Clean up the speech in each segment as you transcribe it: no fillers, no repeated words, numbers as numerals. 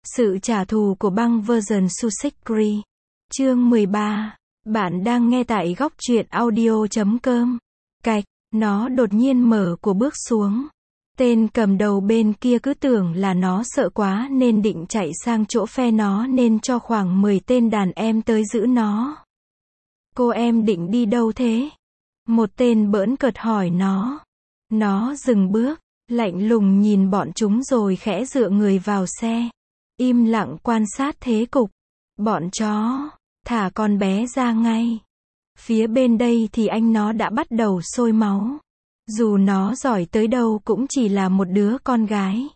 Sự trả thù của băng version Sushikri. Chương 13. Bạn đang nghe tại góc truyện audio.com. Cạch, nó đột nhiên mở của bước xuống. Tên cầm đầu bên kia cứ tưởng là nó sợ quá nên định chạy sang chỗ phe nó nên cho khoảng 10 tên đàn em tới giữ nó. Cô em định đi đâu thế? Một tên bỡn cợt hỏi nó. Nó dừng bước, lạnh lùng nhìn bọn chúng rồi khẽ dựa người vào xe. Im lặng quan sát thế cục. Bọn chó, thả con bé ra ngay. Phía bên đây thì anh nó đã bắt đầu sôi máu. Dù nó giỏi tới đâu cũng chỉ là một đứa con gái.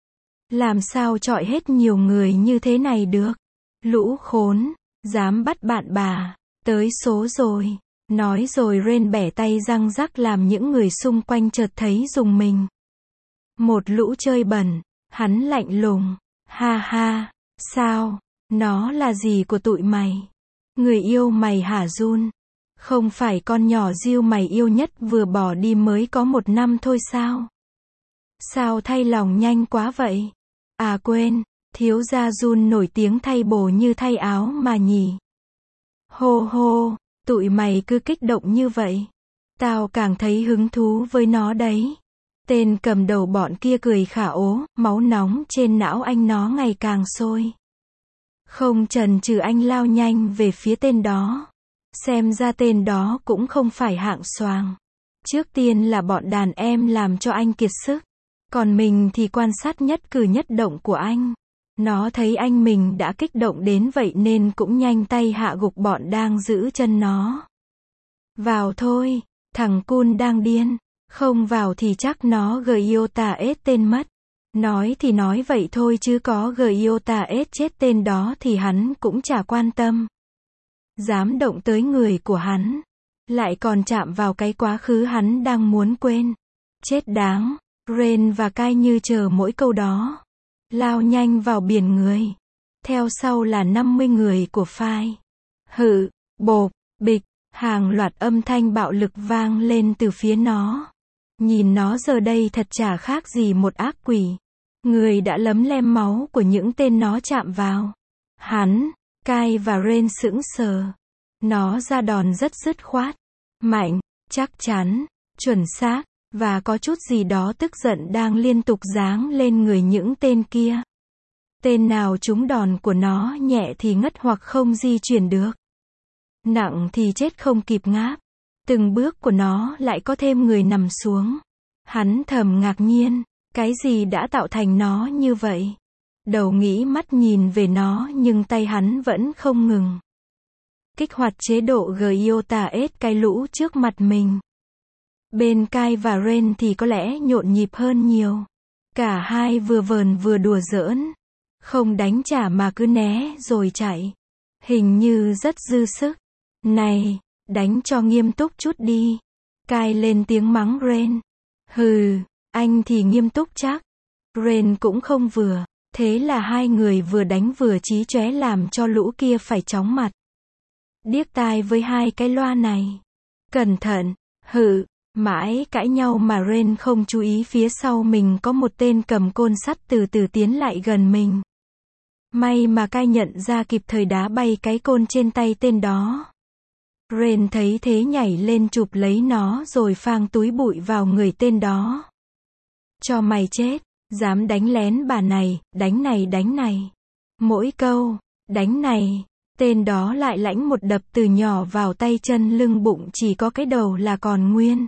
Làm sao chọi hết nhiều người như thế này được? Lũ khốn, dám bắt bạn bà. Tới số rồi. Nói rồi Ren bẻ tay răng rắc làm những người xung quanh chợt thấy rùng mình. Một lũ chơi bẩn. Hắn lạnh lùng. Ha ha, sao? Nó là gì của tụi mày? Người yêu mày hả Jun? Không phải con nhỏ Jill mày yêu nhất vừa bỏ đi mới có 1 năm thôi sao? Sao thay lòng nhanh quá vậy? À quên, thiếu gia Jun nổi tiếng thay bổ như thay áo mà nhỉ? Hô hô, tụi mày cứ kích động như vậy. Tao càng thấy hứng thú với nó đấy. Tên cầm đầu bọn kia cười khả ố, máu nóng trên não anh nó ngày càng sôi. Không chần chừ anh lao nhanh về phía tên đó. Xem ra tên đó cũng không phải hạng xoàng. Trước tiên là bọn đàn em làm cho anh kiệt sức. Còn mình thì quan sát nhất cử nhất động của anh. Nó thấy anh mình đã kích động đến vậy nên cũng nhanh tay hạ gục bọn đang giữ chân nó. Vào thôi, thằng cun đang điên. Không vào thì chắc nó Giota ết tên mất. Nói thì nói vậy thôi chứ có Giota ết chết tên đó thì hắn cũng chả quan tâm. Dám động tới người của hắn. Lại còn chạm vào cái quá khứ hắn đang muốn quên. Chết đáng. Ren và Kai như chờ mỗi câu đó. Lao nhanh vào biển người. Theo sau là 50 người của phai. Hự, bộp, bịch. Hàng loạt âm thanh bạo lực vang lên từ phía nó. Nhìn nó giờ đây thật chả khác gì một ác quỷ. Người đã lấm lem máu của những tên nó chạm vào. Hắn, Kai và Ren sững sờ. Nó ra đòn rất dứt khoát. Mạnh, chắc chắn, chuẩn xác, và có chút gì đó tức giận đang liên tục giáng lên người những tên kia. Tên nào trúng đòn của nó nhẹ thì ngất hoặc không di chuyển được. Nặng thì chết không kịp ngáp. Từng bước của nó lại có thêm người nằm xuống. Hắn thầm ngạc nhiên, cái gì đã tạo thành nó như vậy? Đầu nghĩ mắt nhìn về nó nhưng tay hắn vẫn không ngừng. Kích hoạt chế độ Giota ết cái lũ trước mặt mình. Bên Kai và Ren thì có lẽ nhộn nhịp hơn nhiều. Cả hai vừa vờn vừa đùa giỡn. Không đánh trả mà cứ né rồi chạy. Hình như rất dư sức. Này, đánh cho nghiêm túc chút đi. Kai lên tiếng mắng Ren. Hừ, anh thì nghiêm túc chắc. Ren cũng không vừa. Thế là hai người vừa đánh vừa chí chóe làm cho lũ kia phải chóng mặt. Điếc tai với hai cái loa này. Cẩn thận, hự, mãi cãi nhau mà Ren không chú ý phía sau mình có một tên cầm côn sắt từ từ tiến lại gần mình. May mà Kai nhận ra kịp thời đá bay cái côn trên tay tên đó. Ren thấy thế nhảy lên chụp lấy nó rồi phang túi bụi vào người tên đó. Cho mày chết, dám đánh lén bà này, đánh này đánh này. Mỗi câu, đánh này, tên đó lại lãnh một đập từ nhỏ vào tay chân lưng bụng chỉ có cái đầu là còn nguyên.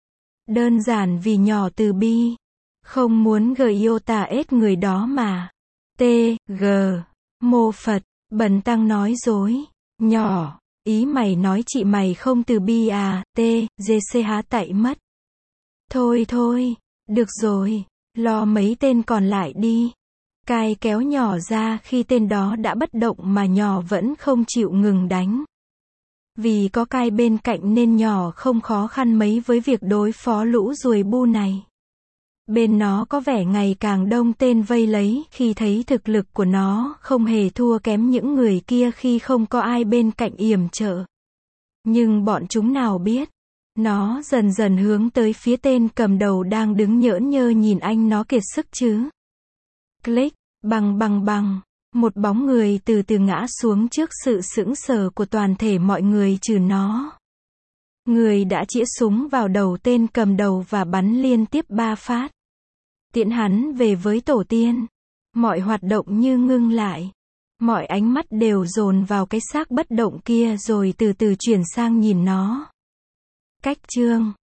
Đơn giản vì nhỏ từ bi. Không muốn Giota ết người đó mà. T.G. Mô Phật, bần tăng nói dối. Nhỏ. Ý mày nói chị mày không từ bi à? T.G.C. há tại mất. Thôi thôi, được rồi, lo mấy tên còn lại đi. Kai kéo nhỏ ra khi tên đó đã bất động mà nhỏ vẫn không chịu ngừng đánh. Vì có Kai bên cạnh nên nhỏ không khó khăn mấy với việc đối phó lũ ruồi bu này. Bên nó có vẻ ngày càng đông tên vây lấy khi thấy thực lực của nó không hề thua kém những người kia khi không có ai bên cạnh yểm trợ. Nhưng bọn chúng nào biết, nó dần dần hướng tới phía tên cầm đầu đang đứng nhỡn nhơ nhìn anh nó kiệt sức chứ. Click, bằng, Một bóng người từ từ ngã xuống trước sự sững sờ của toàn thể mọi người trừ nó. Người đã chĩa súng vào đầu tên cầm đầu và bắn liên tiếp 3 phát. Tiễn hắn về với tổ tiên. Mọi hoạt động như ngưng lại. Mọi ánh mắt đều dồn vào cái xác bất động kia rồi từ từ chuyển sang nhìn nó. Cách chương